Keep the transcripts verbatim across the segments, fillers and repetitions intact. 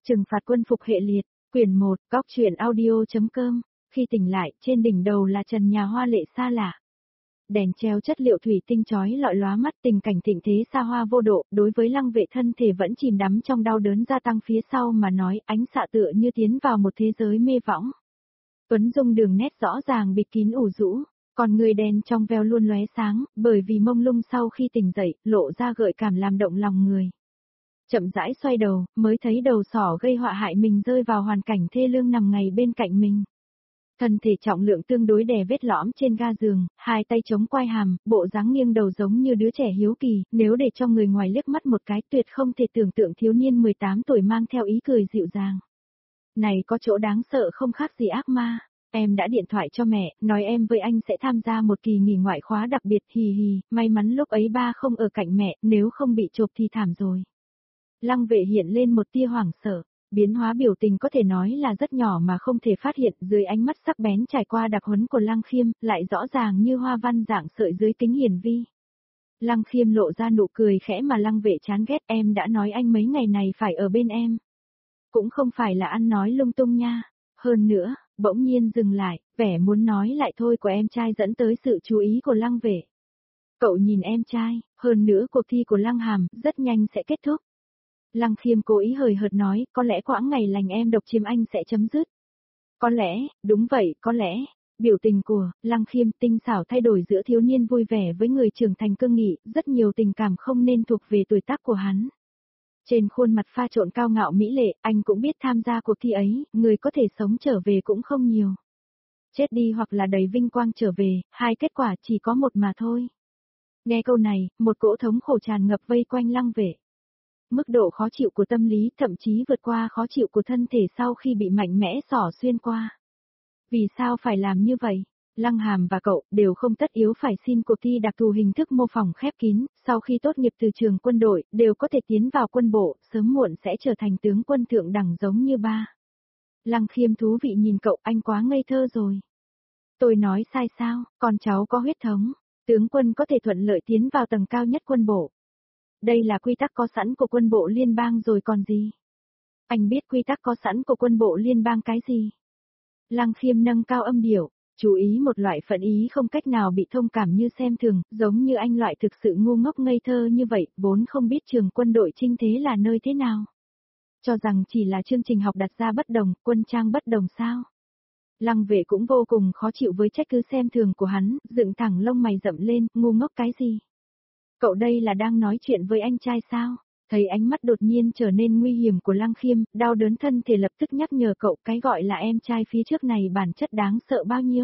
Trừng phạt quân phục hệ liệt, quyển một, góc truyện audio.com, khi tỉnh lại, trên đỉnh đầu là trần nhà hoa lệ xa lạ. Đèn treo chất liệu thủy tinh chói lọi lóa mắt, tình cảnh thịnh thế xa hoa vô độ, đối với Lăng Vệ thân thể vẫn chìm đắm trong đau đớn gia tăng phía sau mà nói, ánh xạ tựa như tiến vào một thế giới mê võng. Tuấn Dung đường nét rõ ràng bịt kín ủ rũ, còn người đen trong veo luôn lóe sáng, bởi vì mông lung sau khi tỉnh dậy, lộ ra gợi cảm làm động lòng người. Chậm rãi xoay đầu, mới thấy đầu sỏ gây họa hại mình rơi vào hoàn cảnh thê lương nằm ngay bên cạnh mình. Thân thể trọng lượng tương đối đè vết lõm trên ga giường, hai tay chống quai hàm, bộ dáng nghiêng đầu giống như đứa trẻ hiếu kỳ, nếu để cho người ngoài liếc mắt một cái tuyệt không thể tưởng tượng thiếu niên mười tám tuổi mang theo ý cười dịu dàng. Này có chỗ đáng sợ không khác gì ác ma. Em đã điện thoại cho mẹ, nói em với anh sẽ tham gia một kỳ nghỉ ngoại khóa đặc biệt, hì hì, may mắn lúc ấy ba không ở cạnh mẹ, nếu không bị chộp thì thảm rồi. Lăng Vệ hiện lên một tia hoảng sợ, biến hóa biểu tình có thể nói là rất nhỏ mà không thể phát hiện, dưới ánh mắt sắc bén trải qua đặc huấn của Lăng Khiêm, lại rõ ràng như hoa văn dạng sợi dưới kính hiển vi. Lăng Khiêm lộ ra nụ cười khẽ mà Lăng Vệ chán ghét, em đã nói anh mấy ngày này phải ở bên em. Cũng không phải là ăn nói lung tung nha, hơn nữa, bỗng nhiên dừng lại, vẻ muốn nói lại thôi của em trai dẫn tới sự chú ý của Lăng Vệ. Cậu nhìn em trai, hơn nữa cuộc thi của Lăng Hàm, rất nhanh sẽ kết thúc. Lăng Khiêm cố ý hời hợt nói, có lẽ quãng ngày lành em độc chiếm anh sẽ chấm dứt. Có lẽ, đúng vậy, có lẽ. Biểu tình của Lăng Khiêm tinh xảo thay đổi giữa thiếu niên vui vẻ với người trưởng thành cương nghị, rất nhiều tình cảm không nên thuộc về tuổi tác của hắn. Trên khuôn mặt pha trộn cao ngạo mỹ lệ, anh cũng biết tham gia cuộc thi ấy, người có thể sống trở về cũng không nhiều. Chết đi hoặc là đầy vinh quang trở về, hai kết quả chỉ có một mà thôi. Nghe câu này, một cỗ thống khổ tràn ngập vây quanh Lăng Vệ. Mức độ khó chịu của tâm lý thậm chí vượt qua khó chịu của thân thể sau khi bị mạnh mẽ xỏ xuyên qua. Vì sao phải làm như vậy? Lăng Hàm và cậu đều không tất yếu phải xin cuộc thi đặc thù hình thức mô phỏng khép kín, sau khi tốt nghiệp từ trường quân đội, đều có thể tiến vào quân bộ, sớm muộn sẽ trở thành tướng quân thượng đẳng giống như ba. Lăng Khiêm thú vị nhìn cậu, anh quá ngây thơ rồi. Tôi nói sai sao, con cháu có huyết thống, tướng quân có thể thuận lợi tiến vào tầng cao nhất quân bộ. Đây là quy tắc có sẵn của quân bộ liên bang rồi còn gì? Anh biết quy tắc có sẵn của quân bộ liên bang cái gì? Lăng Khiêm nâng cao âm điệu, chú ý một loại phận ý không cách nào bị thông cảm như xem thường, giống như anh loại thực sự ngu ngốc ngây thơ như vậy, vốn không biết trường quân đội chinh thế là nơi thế nào. Cho rằng chỉ là chương trình học đặt ra bất đồng, quân trang bất đồng sao? Lăng Vệ cũng vô cùng khó chịu với trách cứ xem thường của hắn, dựng thẳng lông mày rậm lên, ngu ngốc cái gì? Cậu đây là đang nói chuyện với anh trai sao? Thấy ánh mắt đột nhiên trở nên nguy hiểm của Lăng Khiêm, đau đớn thân thể lập tức nhắc nhở cậu cái gọi là em trai phía trước này bản chất đáng sợ bao nhiêu.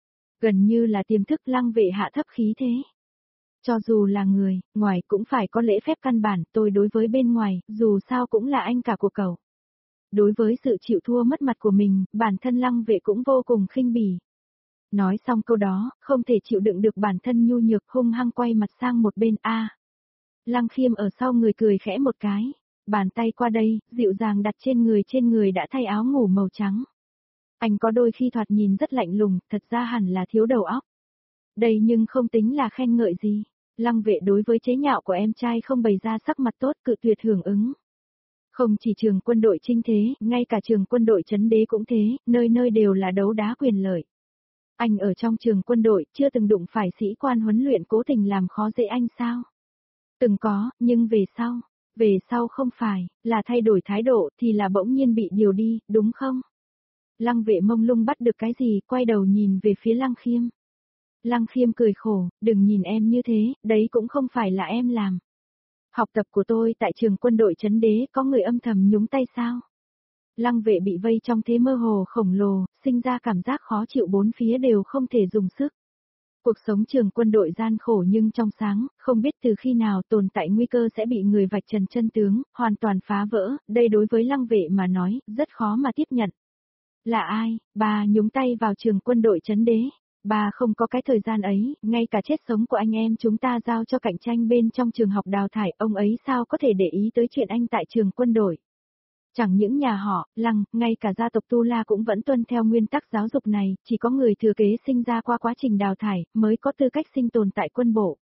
Gần như là tiềm thức Lăng Vệ hạ thấp khí thế. Cho dù là người, ngoài cũng phải có lễ phép căn bản, tôi đối với bên ngoài, dù sao cũng là anh cả của cậu. Đối với sự chịu thua mất mặt của mình, bản thân Lăng Vệ cũng vô cùng khinh bỉ. Nói xong câu đó, không thể chịu đựng được bản thân nhu nhược hung hăng quay mặt sang một bên a. À, Lăng Khiêm ở sau người cười khẽ một cái, bàn tay qua đây, dịu dàng đặt trên người trên người đã thay áo ngủ màu trắng. Anh có đôi khi thoạt nhìn rất lạnh lùng, thật ra hẳn là thiếu đầu óc. Đây nhưng không tính là khen ngợi gì. Lăng Vệ đối với chế nhạo của em trai không bày ra sắc mặt tốt, cự tuyệt hưởng ứng. Không chỉ trường quân đội chinh thế, ngay cả trường quân đội trấn đế cũng thế, nơi nơi đều là đấu đá quyền lợi. Anh ở trong trường quân đội, chưa từng đụng phải sĩ quan huấn luyện cố tình làm khó dễ anh sao? Từng có, nhưng về sau, về sau không phải, là thay đổi thái độ thì là bỗng nhiên bị điều đi, đúng không? Lăng Vệ mông lung bắt được cái gì, quay đầu nhìn về phía Lăng Khiêm. Lăng Khiêm cười khổ, đừng nhìn em như thế, đấy cũng không phải là em làm. Học tập của tôi tại trường quân đội trấn đế có người âm thầm nhúng tay sao? Lăng Vệ bị vây trong thế mơ hồ khổng lồ, sinh ra cảm giác khó chịu bốn phía đều không thể dùng sức. Cuộc sống trường quân đội gian khổ nhưng trong sáng, không biết từ khi nào tồn tại nguy cơ sẽ bị người vạch trần chân tướng, hoàn toàn phá vỡ, đây đối với Lăng Vệ mà nói, rất khó mà tiếp nhận. Là ai, bà nhúng tay vào trường quân đội trấn đế? Bà không có cái thời gian ấy, ngay cả chết sống của anh em chúng ta giao cho cạnh tranh bên trong trường học đào thải, ông ấy sao có thể để ý tới chuyện anh tại trường quân đội? Chẳng những nhà họ, Lăng, ngay cả gia tộc Tu La cũng vẫn tuân theo nguyên tắc giáo dục này, chỉ có người thừa kế sinh ra qua quá trình đào thải, mới có tư cách sinh tồn tại quân bộ.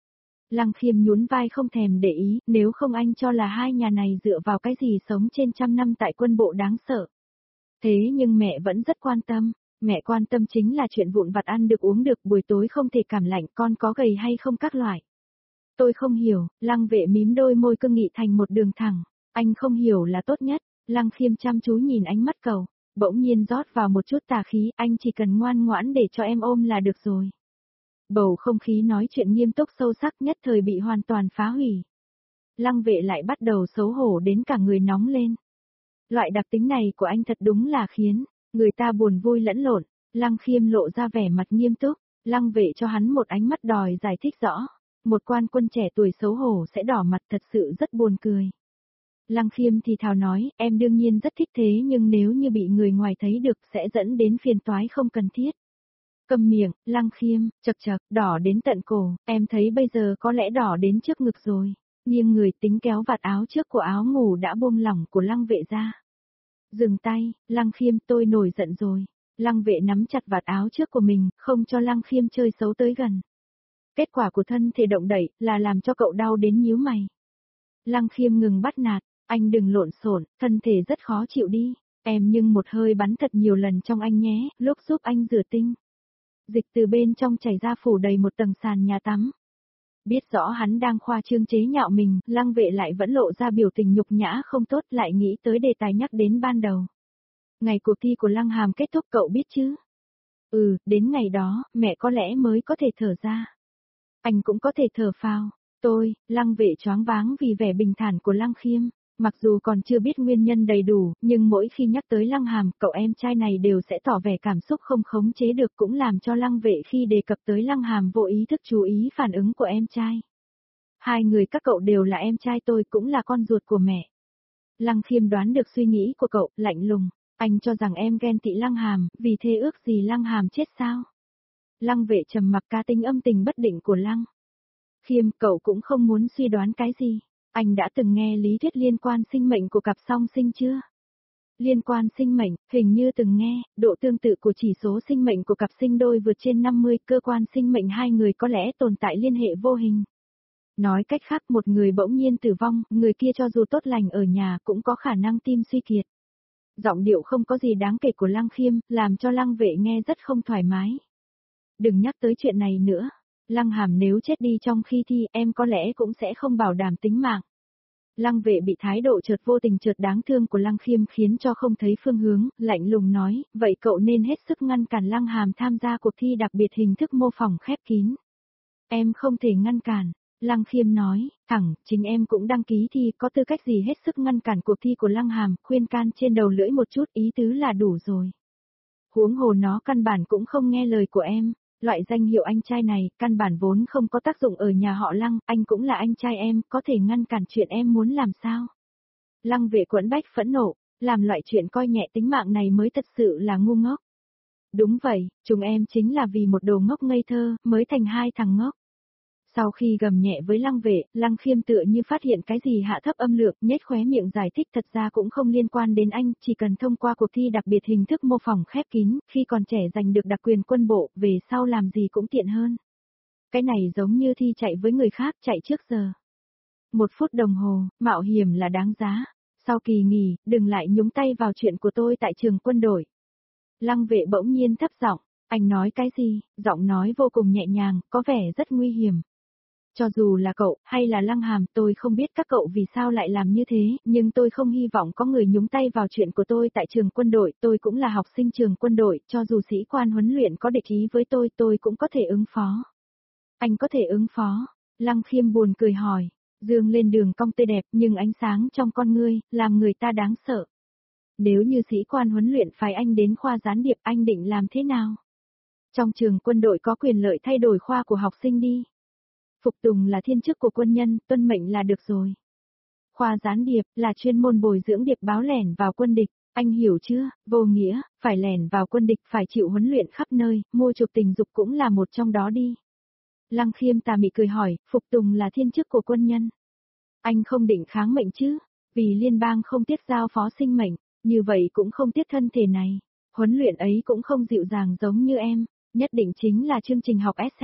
Lăng Khiêm nhún vai không thèm để ý, nếu không anh cho là hai nhà này dựa vào cái gì sống trên trăm năm tại quân bộ đáng sợ. Thế nhưng mẹ vẫn rất quan tâm, mẹ quan tâm chính là chuyện vụn vặt ăn được uống được, buổi tối không thể cảm lạnh, con có gầy hay không các loại. Tôi không hiểu, Lăng Vệ mím đôi môi cương nghị thành một đường thẳng, anh không hiểu là tốt nhất. Lăng Khiêm chăm chú nhìn ánh mắt cậu, bỗng nhiên rót vào một chút tà khí, anh chỉ cần ngoan ngoãn để cho em ôm là được rồi. Bầu không khí nói chuyện nghiêm túc sâu sắc nhất thời bị hoàn toàn phá hủy. Lăng Vệ lại bắt đầu xấu hổ đến cả người nóng lên. Loại đặc tính này của anh thật đúng là khiến người ta buồn vui lẫn lộn. Lăng Khiêm lộ ra vẻ mặt nghiêm túc, Lăng Vệ cho hắn một ánh mắt đòi giải thích rõ. Một quan quân trẻ tuổi xấu hổ sẽ đỏ mặt, thật sự rất buồn cười. Lăng Khiêm thì thào nói, em đương nhiên rất thích thế nhưng nếu như bị người ngoài thấy được sẽ dẫn đến phiền toái không cần thiết. Cầm miệng, Lăng Khiêm, chật chật, đỏ đến tận cổ, em thấy bây giờ có lẽ đỏ đến trước ngực rồi. Nghiêng người tính kéo vạt áo trước của áo ngủ đã buông lỏng của Lăng Vệ ra. Dừng tay, Lăng Khiêm, tôi nổi giận rồi. Lăng Vệ nắm chặt vạt áo trước của mình, không cho Lăng Khiêm chơi xấu tới gần. Kết quả của thân thể động đậy là làm cho cậu đau đến nhíu mày. Lăng Khiêm ngừng bắt nạt, anh đừng lộn xộn, thân thể rất khó chịu đi. Em nhưng một hơi bắn thật nhiều lần trong anh nhé, lúc giúp anh rửa tinh. Dịch từ bên trong chảy ra phủ đầy một tầng sàn nhà tắm. Biết rõ hắn đang khoa trương chế nhạo mình, Lăng Vệ lại vẫn lộ ra biểu tình nhục nhã không tốt, lại nghĩ tới đề tài nhắc đến ban đầu. Ngày cuộc thi của Lăng Hàm kết thúc cậu biết chứ? Ừ, đến ngày đó, mẹ có lẽ mới có thể thở ra. Anh cũng có thể thở phào. Tôi, Lăng Vệ choáng váng vì vẻ bình thản của Lăng Khiêm. Mặc dù còn chưa biết nguyên nhân đầy đủ, nhưng mỗi khi nhắc tới Lăng Hàm, cậu em trai này đều sẽ tỏ vẻ cảm xúc không khống chế được, cũng làm cho Lăng Vệ khi đề cập tới Lăng Hàm vô ý thức chú ý phản ứng của em trai. Hai người các cậu đều là em trai tôi, cũng là con ruột của mẹ. Lăng Khiêm đoán được suy nghĩ của cậu, lạnh lùng. Anh cho rằng em ghen tị Lăng Hàm, vì thế ước gì Lăng Hàm chết sao? Lăng Vệ trầm mặc, cá tính âm tình bất định của Lăng Khiêm, cậu cũng không muốn suy đoán cái gì. Anh đã từng nghe lý thuyết liên quan sinh mệnh của cặp song sinh chưa? Liên quan sinh mệnh, hình như từng nghe, độ tương tự của chỉ số sinh mệnh của cặp sinh đôi vượt trên năm mươi, cơ quan sinh mệnh hai người có lẽ tồn tại liên hệ vô hình. Nói cách khác, một người bỗng nhiên tử vong, người kia cho dù tốt lành ở nhà cũng có khả năng tim suy kiệt. Giọng điệu không có gì đáng kể của Lăng Khiêm, làm cho Lăng Vệ nghe rất không thoải mái. Đừng nhắc tới chuyện này nữa. Lăng Hàm nếu chết đi trong khi thi, em có lẽ cũng sẽ không bảo đảm tính mạng. Lăng Vệ bị thái độ chợt vô tình chợt đáng thương của Lăng Khiêm khiến cho không thấy phương hướng, lạnh lùng nói, vậy cậu nên hết sức ngăn cản Lăng Hàm tham gia cuộc thi đặc biệt hình thức mô phỏng khép kín. Em không thể ngăn cản. Lăng Khiêm nói, thẳng, chính em cũng đăng ký thi, có tư cách gì hết sức ngăn cản cuộc thi của Lăng Hàm, khuyên can trên đầu lưỡi một chút, ý tứ là đủ rồi. Huống hồ nó căn bản cũng không nghe lời của em. Loại danh hiệu anh trai này, căn bản vốn không có tác dụng ở nhà họ Lăng, anh cũng là anh trai em, có thể ngăn cản chuyện em muốn làm sao? Lăng Vệ quẫn bách phẫn nộ, làm loại chuyện coi nhẹ tính mạng này mới thật sự là ngu ngốc. Đúng vậy, chúng em chính là vì một đồ ngốc ngây thơ, mới thành hai thằng ngốc. Sau khi gầm nhẹ với Lăng Vệ, Lăng Khiêm tựa như phát hiện cái gì hạ thấp âm lượng, nhếch khóe miệng giải thích thật ra cũng không liên quan đến anh, chỉ cần thông qua cuộc thi đặc biệt hình thức mô phỏng khép kín, khi còn trẻ giành được đặc quyền quân bộ, về sau làm gì cũng tiện hơn. Cái này giống như thi chạy với người khác, chạy trước giờ. Một phút đồng hồ, mạo hiểm là đáng giá. Sau kỳ nghỉ, đừng lại nhúng tay vào chuyện của tôi tại trường quân đội. Lăng Vệ bỗng nhiên thấp giọng, anh nói cái gì, giọng nói vô cùng nhẹ nhàng, có vẻ rất nguy hiểm. Cho dù là cậu, hay là Lăng Hàm, tôi không biết các cậu vì sao lại làm như thế, nhưng tôi không hy vọng có người nhúng tay vào chuyện của tôi tại trường quân đội, tôi cũng là học sinh trường quân đội, cho dù sĩ quan huấn luyện có địch ý với tôi, tôi cũng có thể ứng phó. Anh có thể ứng phó? Lăng Khiêm buồn cười hỏi, dương lên đường cong tươi đẹp nhưng ánh sáng trong con ngươi, làm người ta đáng sợ. Nếu như sĩ quan huấn luyện phái anh đến khoa gián điệp, anh định làm thế nào? Trong trường quân đội có quyền lợi thay đổi khoa của học sinh đi. Phục tùng là thiên chức của quân nhân, tuân mệnh là được rồi. Khoa gián điệp là chuyên môn bồi dưỡng điệp báo lẻn vào quân địch, anh hiểu chưa? Vô nghĩa, phải lẻn vào quân địch, phải chịu huấn luyện khắp nơi, mua chuộc tình dục cũng là một trong đó đi. Lăng Khiêm tà mị cười hỏi, phục tùng là thiên chức của quân nhân. Anh không định kháng mệnh chứ? Vì liên bang không tiết giao phó sinh mệnh, như vậy cũng không tiết thân thể này. Huấn luyện ấy cũng không dịu dàng giống như em, nhất định chính là chương trình học ét em.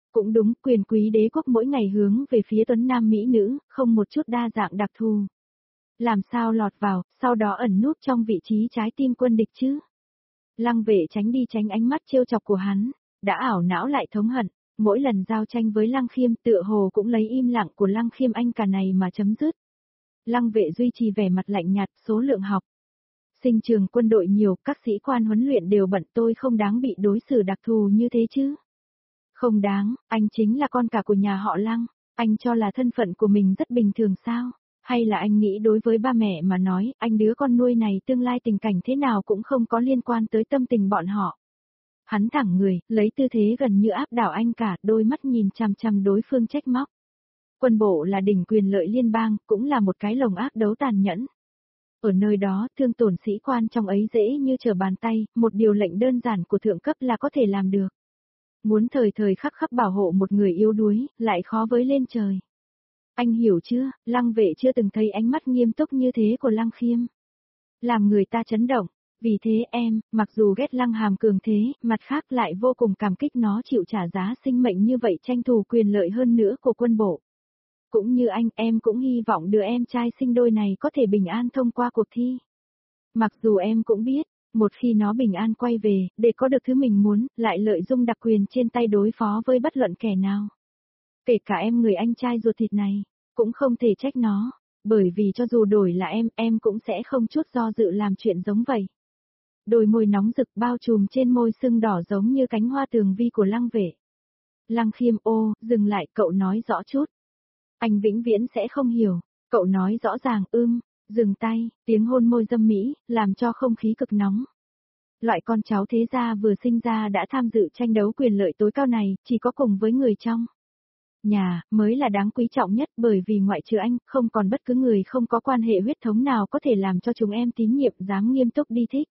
Cũng đúng, quyền quý đế quốc mỗi ngày hướng về phía tuấn nam mỹ nữ, không một chút đa dạng đặc thù. Làm sao lọt vào, sau đó ẩn núp trong vị trí trái tim quân địch chứ? Lăng Vệ tránh đi tránh ánh mắt trêu chọc của hắn, đã ảo não lại thống hận, mỗi lần giao tranh với Lăng Khiêm tựa hồ cũng lấy im lặng của Lăng Khiêm anh cả này mà chấm dứt. Lăng Vệ duy trì vẻ mặt lạnh nhạt, số lượng học. Sinh trường quân đội nhiều, các sĩ quan huấn luyện đều bận, tôi không đáng bị đối xử đặc thù như thế chứ. Không đáng, anh chính là con cả của nhà họ Lăng, anh cho là thân phận của mình rất bình thường sao? Hay là anh nghĩ đối với ba mẹ mà nói, anh đứa con nuôi này tương lai tình cảnh thế nào cũng không có liên quan tới tâm tình bọn họ. Hắn thẳng người, lấy tư thế gần như áp đảo anh cả, đôi mắt nhìn chằm chằm đối phương trách móc. Quân bộ là đỉnh quyền lợi liên bang, cũng là một cái lồng ác đấu tàn nhẫn. Ở nơi đó, thương tổn sĩ quan trong ấy dễ như trở bàn tay, một điều lệnh đơn giản của thượng cấp là có thể làm được. Muốn thời thời khắc khắc bảo hộ một người yếu đuối, lại khó với lên trời. Anh hiểu chưa, Lăng Vệ chưa từng thấy ánh mắt nghiêm túc như thế của Lăng Khiêm. Làm người ta chấn động, vì thế em, mặc dù ghét Lăng Hàm cường thế, mặt khác lại vô cùng cảm kích nó chịu trả giá sinh mệnh như vậy tranh thủ quyền lợi hơn nữa của quân bộ. Cũng như anh, em cũng hy vọng đứa em trai sinh đôi này có thể bình an thông qua cuộc thi. Mặc dù em cũng biết, một khi nó bình an quay về, để có được thứ mình muốn, lại lợi dụng đặc quyền trên tay đối phó với bất luận kẻ nào. Kể cả em người anh trai ruột thịt này, cũng không thể trách nó, bởi vì cho dù đổi là em, em cũng sẽ không chút do dự làm chuyện giống vậy. Đôi môi nóng rực bao trùm trên môi sưng đỏ giống như cánh hoa tường vi của Lăng Vệ. Lăng Khiêm ô, dừng lại, cậu nói rõ chút. Anh vĩnh viễn sẽ không hiểu, cậu nói rõ ràng ưm, dừng tay, tiếng hôn môi dâm mỹ, làm cho không khí cực nóng. Loại con cháu thế gia vừa sinh ra đã tham dự tranh đấu quyền lợi tối cao này, chỉ có cùng với người trong nhà, mới là đáng quý trọng nhất, bởi vì ngoại trừ anh, không còn bất cứ người không có quan hệ huyết thống nào có thể làm cho chúng em tín nhiệm dám nghiêm túc đi thích.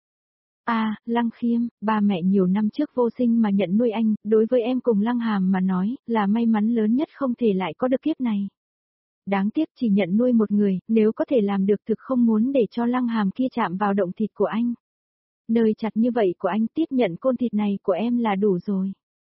À, Lăng Khiêm, ba mẹ nhiều năm trước vô sinh mà nhận nuôi anh, đối với em cùng Lăng Hàm mà nói, là may mắn lớn nhất không thể lại có được kiếp này. Đáng tiếc chỉ nhận nuôi một người, nếu có thể làm được thực không muốn để cho Lăng Hàm kia chạm vào động thịt của anh. Nơi chặt như vậy của anh tiếp nhận côn thịt này của em là đủ rồi.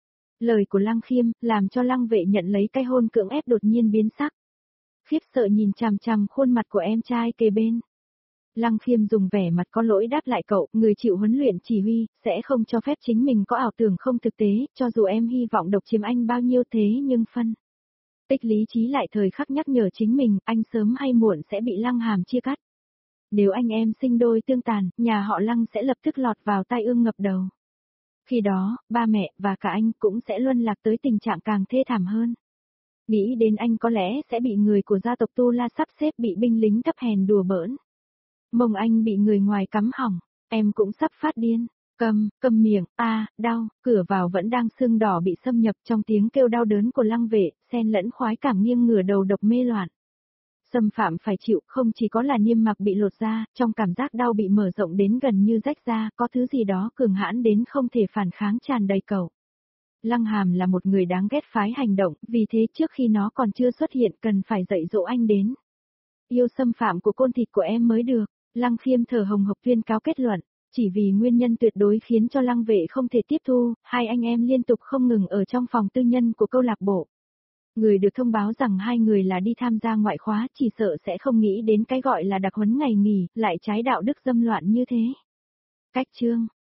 Lời của Lăng Khiêm, làm cho Lăng Vệ nhận lấy cái hôn cưỡng ép đột nhiên biến sắc. Khiếp sợ nhìn chằm chằm khuôn mặt của em trai kề bên. Lăng Khiêm dùng vẻ mặt có lỗi đáp lại cậu, người chịu huấn luyện chỉ huy, sẽ không cho phép chính mình có ảo tưởng không thực tế, cho dù em hy vọng độc chiếm anh bao nhiêu thế nhưng phân. Tích lý trí lại thời khắc nhắc nhở chính mình, anh sớm hay muộn sẽ bị Lăng Hàm chia cắt. Nếu anh em sinh đôi tương tàn, nhà họ Lăng sẽ lập tức lọt vào tai ương ngập đầu. Khi đó, ba mẹ và cả anh cũng sẽ luân lạc tới tình trạng càng thê thảm hơn. Nghĩ đến anh có lẽ sẽ bị người của gia tộc Tu La sắp xếp bị binh lính thấp hèn đùa bỡn. Mông anh bị người ngoài cắm hỏng, em cũng sắp phát điên. Cầm, cầm miệng, a, à, đau, cửa vào vẫn đang sưng đỏ bị xâm nhập trong tiếng kêu đau đớn của Lăng Vệ, xen lẫn khoái cảm nghiêng ngửa đầu độc mê loạn. Xâm phạm phải chịu không chỉ có là niêm mạc bị lột ra, trong cảm giác đau bị mở rộng đến gần như rách ra, có thứ gì đó cường hãn đến không thể phản kháng tràn đầy cậu. Lăng Hàm là một người đáng ghét phái hành động, vì thế trước khi nó còn chưa xuất hiện cần phải dạy dỗ anh đến. Yêu xâm phạm của côn thịt của em mới được, Lăng Khiêm thở hồng hộc tuyên cáo kết luận. Chỉ vì nguyên nhân tuyệt đối khiến cho Lăng Vệ không thể tiếp thu, hai anh em liên tục không ngừng ở trong phòng tư nhân của câu lạc bộ. Người được thông báo rằng hai người là đi tham gia ngoại khóa chỉ sợ sẽ không nghĩ đến cái gọi là đặc huấn ngày nghỉ, lại trái đạo đức dâm loạn như thế. Cách chương